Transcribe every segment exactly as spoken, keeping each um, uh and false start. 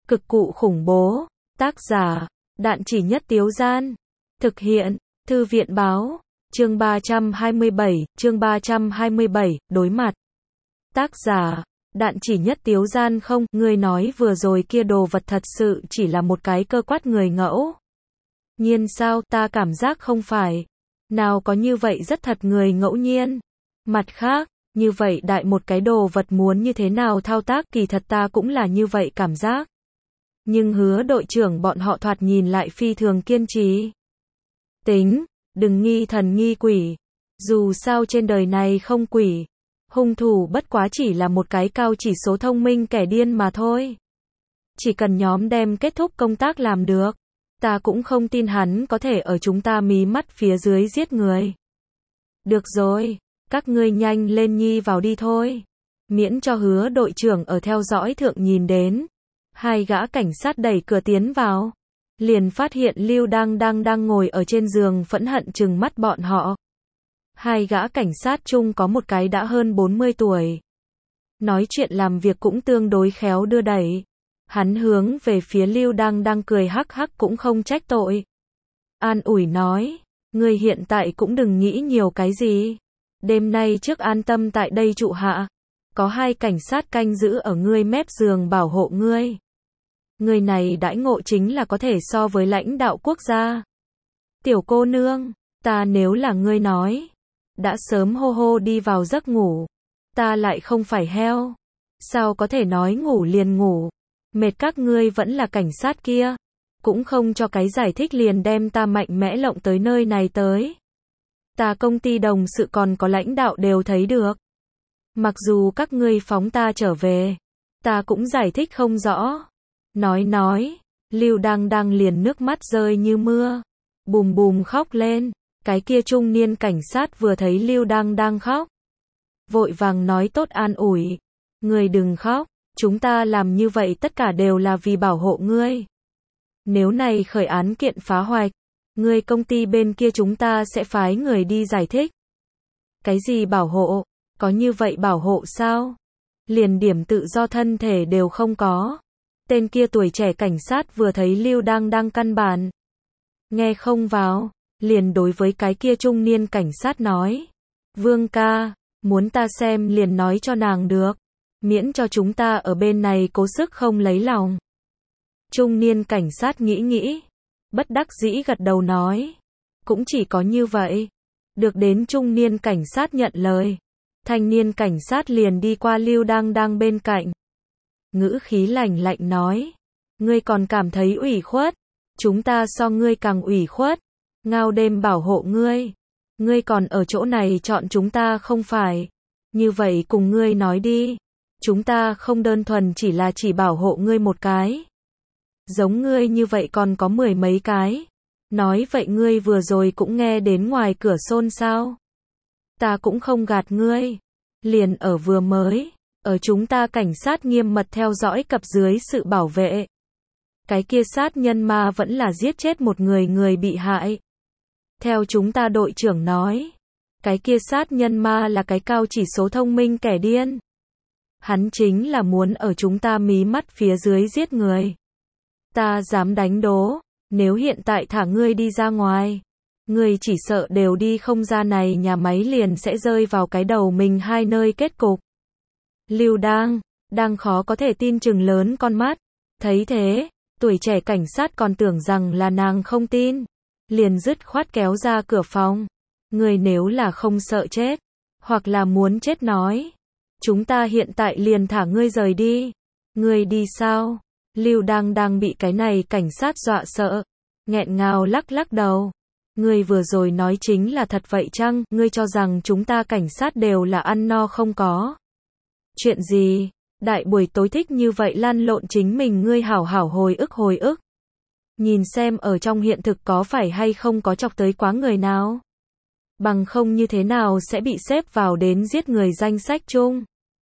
Cực cụ khủng bố. Tác giả, Đạn Chỉ Nhất Tiếu Gian. Thực hiện, Thư viện Báo. Chương ba trăm hai mươi bảy, chương ba trăm hai mươi bảy, đối mặt. Tác giả, Đạn Chỉ Nhất Tiếu Gian. Không, ngươi nói vừa rồi kia đồ vật thật sự chỉ là một cái cơ quát người ngẫu. Nhiên sao, ta cảm giác không phải. Nào có như vậy rất thật người ngẫu nhiên. Mặt khác, như vậy đại một cái đồ vật muốn như thế nào thao tác kỳ thật ta cũng là như vậy cảm giác. Nhưng Hứa đội trưởng bọn họ thoạt nhìn lại phi thường kiên trì. Tính, đừng nghi thần nghi quỷ. Dù sao trên đời này không quỷ. Hung thủ bất quá chỉ là một cái cao chỉ số thông minh kẻ điên mà thôi. Chỉ cần nhóm đem kết thúc công tác làm được. Ta cũng không tin hắn có thể ở chúng ta mí mắt phía dưới giết người. Được rồi, các ngươi nhanh lên nhi vào đi thôi. Miễn cho Hứa đội trưởng ở theo dõi thượng nhìn đến. Hai gã cảnh sát đẩy cửa tiến vào. Liền phát hiện Lưu Đăng Đăng đang ngồi ở trên giường phẫn hận trừng mắt bọn họ. Hai gã cảnh sát chung có một cái đã hơn bốn mươi tuổi. Nói chuyện làm việc cũng tương đối khéo đưa đẩy. Hắn hướng về phía Lưu Đăng Đăng cười hắc hắc cũng không trách tội. An ủi nói, ngươi hiện tại cũng đừng nghĩ nhiều cái gì. Đêm nay trước an tâm tại đây trụ hạ. Có hai cảnh sát canh giữ ở ngươi mép giường bảo hộ ngươi. Người này đãi ngộ chính là có thể so với lãnh đạo quốc gia. Tiểu cô nương, ta nếu là ngươi nói, đã sớm hô hô đi vào giấc ngủ. Ta lại không phải heo. Sao có thể nói ngủ liền ngủ. Mệt các ngươi vẫn là cảnh sát kia. Cũng không cho cái giải thích liền đem ta mạnh mẽ lộng tới nơi này tới. Ta công ty đồng sự còn có lãnh đạo đều thấy được. Mặc dù các ngươi phóng ta trở về, ta cũng giải thích không rõ. Nói nói, Lưu Đăng Đăng liền nước mắt rơi như mưa. Bùm bùm khóc lên. Cái kia trung niên cảnh sát vừa thấy Lưu Đăng Đăng khóc. Vội vàng nói tốt an ủi. Ngươi đừng khóc, chúng ta làm như vậy tất cả đều là vì bảo hộ ngươi. Nếu này khởi án kiện phá hoạch, ngươi công ty bên kia chúng ta sẽ phái người đi giải thích. Cái gì bảo hộ? Có như vậy bảo hộ sao? Liền điểm tự do thân thể đều không có. Tên kia tuổi trẻ cảnh sát vừa thấy Lưu Đăng Đăng căn bản nghe không vào, liền đối với cái kia trung niên cảnh sát nói. Vương ca, muốn ta xem liền nói cho nàng được. Miễn cho chúng ta ở bên này cố sức không lấy lòng. Trung niên cảnh sát nghĩ nghĩ. Bất đắc dĩ gật đầu nói. Cũng chỉ có như vậy. Được đến trung niên cảnh sát nhận lời. Thanh niên cảnh sát liền đi qua Lưu Đăng Đăng bên cạnh. Ngữ khí lạnh lạnh nói. Ngươi còn cảm thấy ủy khuất. Chúng ta so ngươi càng ủy khuất. Ngao đêm bảo hộ ngươi. Ngươi còn ở chỗ này chọn chúng ta không phải. Như vậy cùng ngươi nói đi. Chúng ta không đơn thuần chỉ là chỉ bảo hộ ngươi một cái. Giống ngươi như vậy còn có mười mấy cái. Nói vậy ngươi vừa rồi cũng nghe đến ngoài cửa xôn xao. Ta cũng không gạt ngươi. Liền ở vừa mới. Ở chúng ta cảnh sát nghiêm mật theo dõi cập dưới sự bảo vệ. Cái kia sát nhân ma vẫn là giết chết một người người bị hại. Theo chúng ta đội trưởng nói. Cái kia sát nhân ma là cái cao chỉ số thông minh kẻ điên. Hắn chính là muốn ở chúng ta mí mắt phía dưới giết người. Ta dám đánh đố. Nếu hiện tại thả ngươi đi ra ngoài. Ngươi chỉ sợ đều đi không ra này nhà máy liền sẽ rơi vào cái đầu mình hai nơi kết cục. Lưu Đăng, đang khó có thể tin chừng lớn con mắt. Thấy thế, tuổi trẻ cảnh sát còn tưởng rằng là nàng không tin. Liền dứt khoát kéo ra cửa phòng. Ngươi nếu là không sợ chết, hoặc là muốn chết nói. Chúng ta hiện tại liền thả ngươi rời đi. Ngươi đi sao? Lưu Đăng đang bị cái này cảnh sát dọa sợ. Nghẹn ngào lắc lắc đầu. Ngươi vừa rồi nói chính là thật vậy chăng? Ngươi cho rằng chúng ta cảnh sát đều là ăn no không có. Chuyện gì? Đại buổi tối thích như vậy lăn lộn chính mình ngươi hảo hảo hồi ức hồi ức. Nhìn xem ở trong hiện thực có phải hay không có chọc tới quá người nào. Bằng không như thế nào sẽ bị xếp vào đến giết người danh sách chung.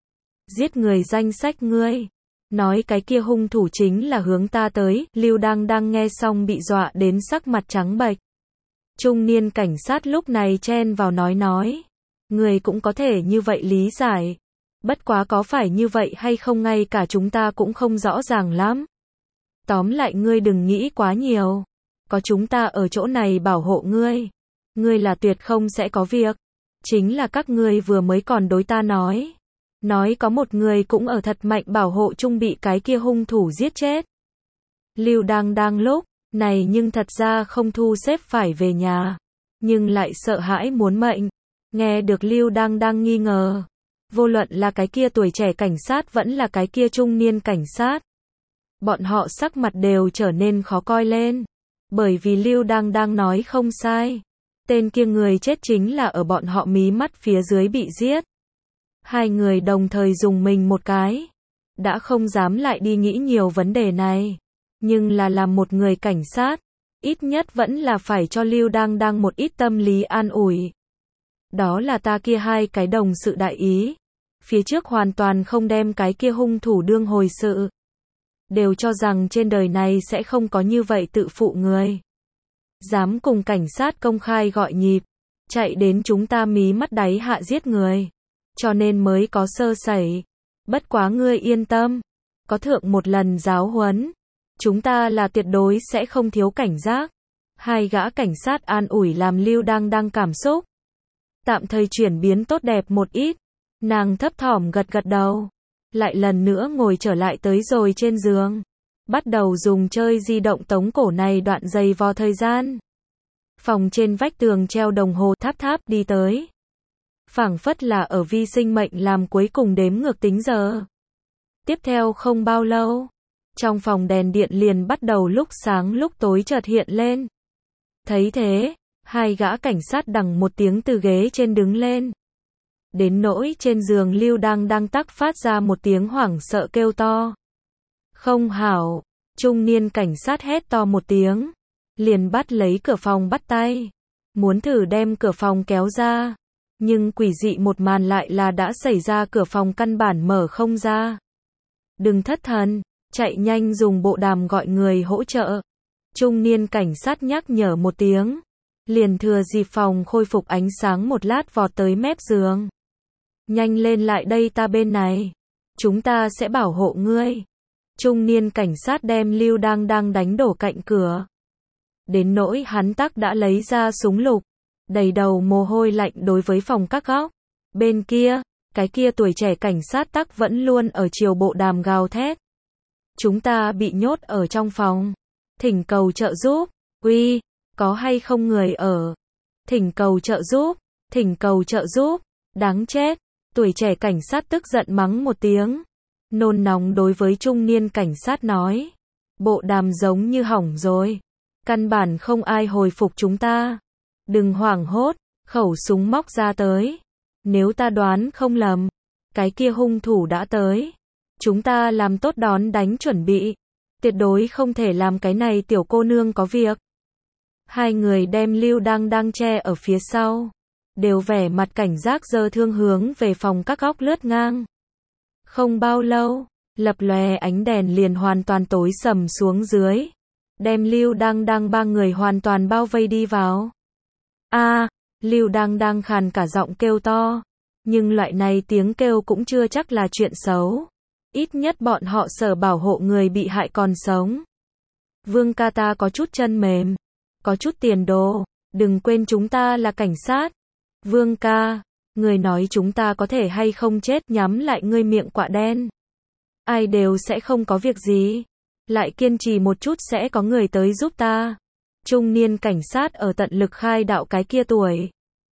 Giết người danh sách ngươi. Nói cái kia hung thủ chính là hướng ta tới. Lưu Đăng Đăng nghe xong bị dọa đến sắc mặt trắng bệch. Trung niên cảnh sát lúc này chen vào nói nói. Người cũng có thể như vậy lý giải. Bất quá có phải như vậy hay không ngay cả chúng ta cũng không rõ ràng lắm. Tóm lại ngươi đừng nghĩ quá nhiều. Có chúng ta ở chỗ này bảo hộ ngươi. Ngươi là tuyệt không sẽ có việc. Chính là các ngươi vừa mới còn đối ta nói. Nói có một người cũng ở thật mạnh bảo hộ chung bị cái kia hung thủ giết chết. Lưu Đang đang lúc này nhưng thật ra không thu xếp phải về nhà. Nhưng lại sợ hãi muốn mệnh. Nghe được Lưu Đang đang nghi ngờ. Vô luận là cái kia tuổi trẻ cảnh sát vẫn là cái kia trung niên cảnh sát. Bọn họ sắc mặt đều trở nên khó coi lên. Bởi vì Lưu Đang đang nói không sai. Tên kia người chết chính là ở bọn họ mí mắt phía dưới bị giết. Hai người đồng thời dùng mình một cái. Đã không dám lại đi nghĩ nhiều vấn đề này. Nhưng là làm một người cảnh sát. Ít nhất vẫn là phải cho Lưu Đang đang một ít tâm lý an ủi. Đó là ta kia hai cái đồng sự đại ý. Phía trước hoàn toàn không đem cái kia hung thủ đương hồi sự. Đều cho rằng trên đời này sẽ không có như vậy tự phụ người. Dám cùng cảnh sát công khai gọi nhịp. Chạy đến chúng ta mí mắt đáy hạ giết người. Cho nên mới có sơ sẩy. Bất quá ngươi yên tâm. Có thượng một lần giáo huấn. Chúng ta là tuyệt đối sẽ không thiếu cảnh giác. Hai gã cảnh sát an ủi làm Lưu Đang đang cảm xúc. Tạm thời chuyển biến tốt đẹp một ít. Nàng thấp thỏm gật gật đầu. Lại lần nữa ngồi trở lại tới rồi trên giường. Bắt đầu dùng chơi di động tống cổ này đoạn dày vò thời gian. Phòng trên vách tường treo đồng hồ tháp tháp đi tới. Phảng phất là ở vi sinh mệnh làm cuối cùng đếm ngược tính giờ. Tiếp theo không bao lâu. Trong phòng đèn điện liền bắt đầu lúc sáng lúc tối chợt hiện lên. Thấy thế, hai gã cảnh sát đằng một tiếng từ ghế trên đứng lên. Đến nỗi trên giường Lưu Đang đang tắc phát ra một tiếng hoảng sợ kêu to. Không hảo, trung niên cảnh sát hét to một tiếng. Liền bắt lấy cửa phòng bắt tay. Muốn thử đem cửa phòng kéo ra. Nhưng quỷ dị một màn lại là đã xảy ra cửa phòng căn bản mở không ra. Đừng thất thần, chạy nhanh dùng bộ đàm gọi người hỗ trợ. Trung niên cảnh sát nhắc nhở một tiếng. Liền thừa dịp phòng khôi phục ánh sáng một lát vọt tới mép giường. Nhanh lên lại đây ta bên này. Chúng ta sẽ bảo hộ ngươi. Trung niên cảnh sát đem Lưu Đang đang đánh đổ cạnh cửa. Đến nỗi hắn tắc đã lấy ra súng lục. Đầy đầu mồ hôi lạnh đối với phòng các góc. Bên kia, cái kia tuổi trẻ cảnh sát tắc vẫn luôn ở chiều bộ đàm gào thét. Chúng ta bị nhốt ở trong phòng. Thỉnh cầu trợ giúp. Uy, có hay không người ở? Thỉnh cầu trợ giúp. Thỉnh cầu trợ giúp. Đáng chết. Tuổi trẻ cảnh sát tức giận mắng một tiếng. Nôn nóng đối với trung niên cảnh sát nói. Bộ đàm giống như hỏng rồi. Căn bản không ai hồi phục chúng ta. Đừng hoảng hốt, khẩu súng móc ra tới. Nếu ta đoán không lầm, cái kia hung thủ đã tới. Chúng ta làm tốt đón đánh chuẩn bị. Tuyệt đối không thể làm cái này tiểu cô nương có việc. Hai người đem Lưu Đang đang che ở phía sau. Đều vẻ mặt cảnh giác giơ thương hướng về phòng các góc lướt ngang. Không bao lâu, lập lòe ánh đèn liền hoàn toàn tối sầm xuống dưới. Đem Lưu Đang đang ba người hoàn toàn bao vây đi vào. A, à, Lưu Đang đang khàn cả giọng kêu to. Nhưng loại này tiếng kêu cũng chưa chắc là chuyện xấu. Ít nhất bọn họ sở bảo hộ người bị hại còn sống. Vương ca ta có chút chân mềm. Có chút tiền đồ. Đừng quên chúng ta là cảnh sát. Vương ca, người nói chúng ta có thể hay không chết nhắm lại ngươi miệng quạ đen. Ai đều sẽ không có việc gì. Lại kiên trì một chút sẽ có người tới giúp ta. Trung niên cảnh sát ở tận lực khai đạo cái kia tuổi.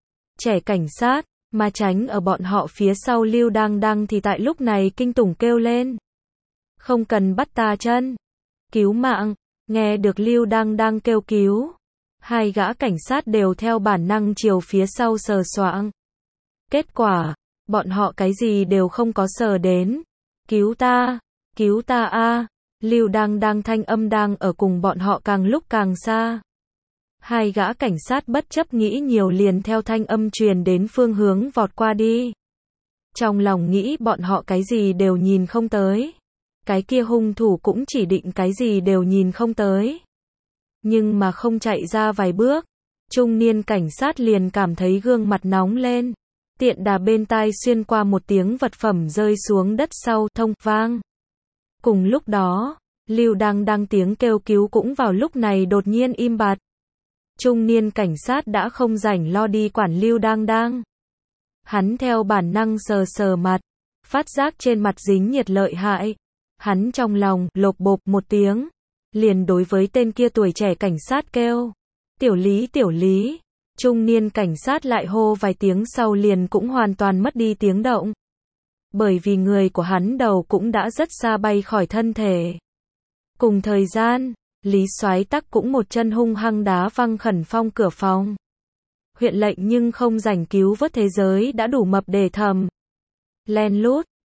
Trẻ cảnh sát, mà tránh ở bọn họ phía sau Lưu Đang đang thì tại lúc này kinh tủng kêu lên. Không cần bắt ta chân. Cứu mạng, nghe được Lưu Đang đang kêu cứu. Hai gã cảnh sát đều theo bản năng chiều phía sau sờ soạng. Kết quả, bọn họ cái gì đều không có sờ đến. Cứu ta, cứu ta a. Lưu Đang đang thanh âm đang ở cùng bọn họ càng lúc càng xa. Hai gã cảnh sát bất chấp nghĩ nhiều liền theo thanh âm truyền đến phương hướng vọt qua đi. Trong lòng nghĩ bọn họ cái gì đều nhìn không tới. Cái kia hung thủ cũng chỉ định cái gì đều nhìn không tới. Nhưng mà không chạy ra vài bước, trung niên cảnh sát liền cảm thấy gương mặt nóng lên. Tiện đà bên tai xuyên qua một tiếng vật phẩm rơi xuống đất sau thông vang. Cùng lúc đó, Lưu Đăng Đăng tiếng kêu cứu cũng vào lúc này đột nhiên im bặt. Trung niên cảnh sát đã không rảnh lo đi quản Lưu Đăng Đăng. Hắn theo bản năng sờ sờ mặt, phát giác trên mặt dính nhiệt lợi hại. Hắn trong lòng lộp bộp một tiếng, liền đối với tên kia tuổi trẻ cảnh sát kêu, "Tiểu Lý, Tiểu Lý." Trung niên cảnh sát lại hô vài tiếng sau liền cũng hoàn toàn mất đi tiếng động. Bởi vì người của hắn đầu cũng đã rất xa bay khỏi thân thể. Cùng thời gian, Lý Soái Tắc cũng một chân hung hăng đá văng Khẩn Phong cửa phòng. Huyện lệnh nhưng không rảnh cứu vớt thế giới đã đủ mập để thầm. Len lút,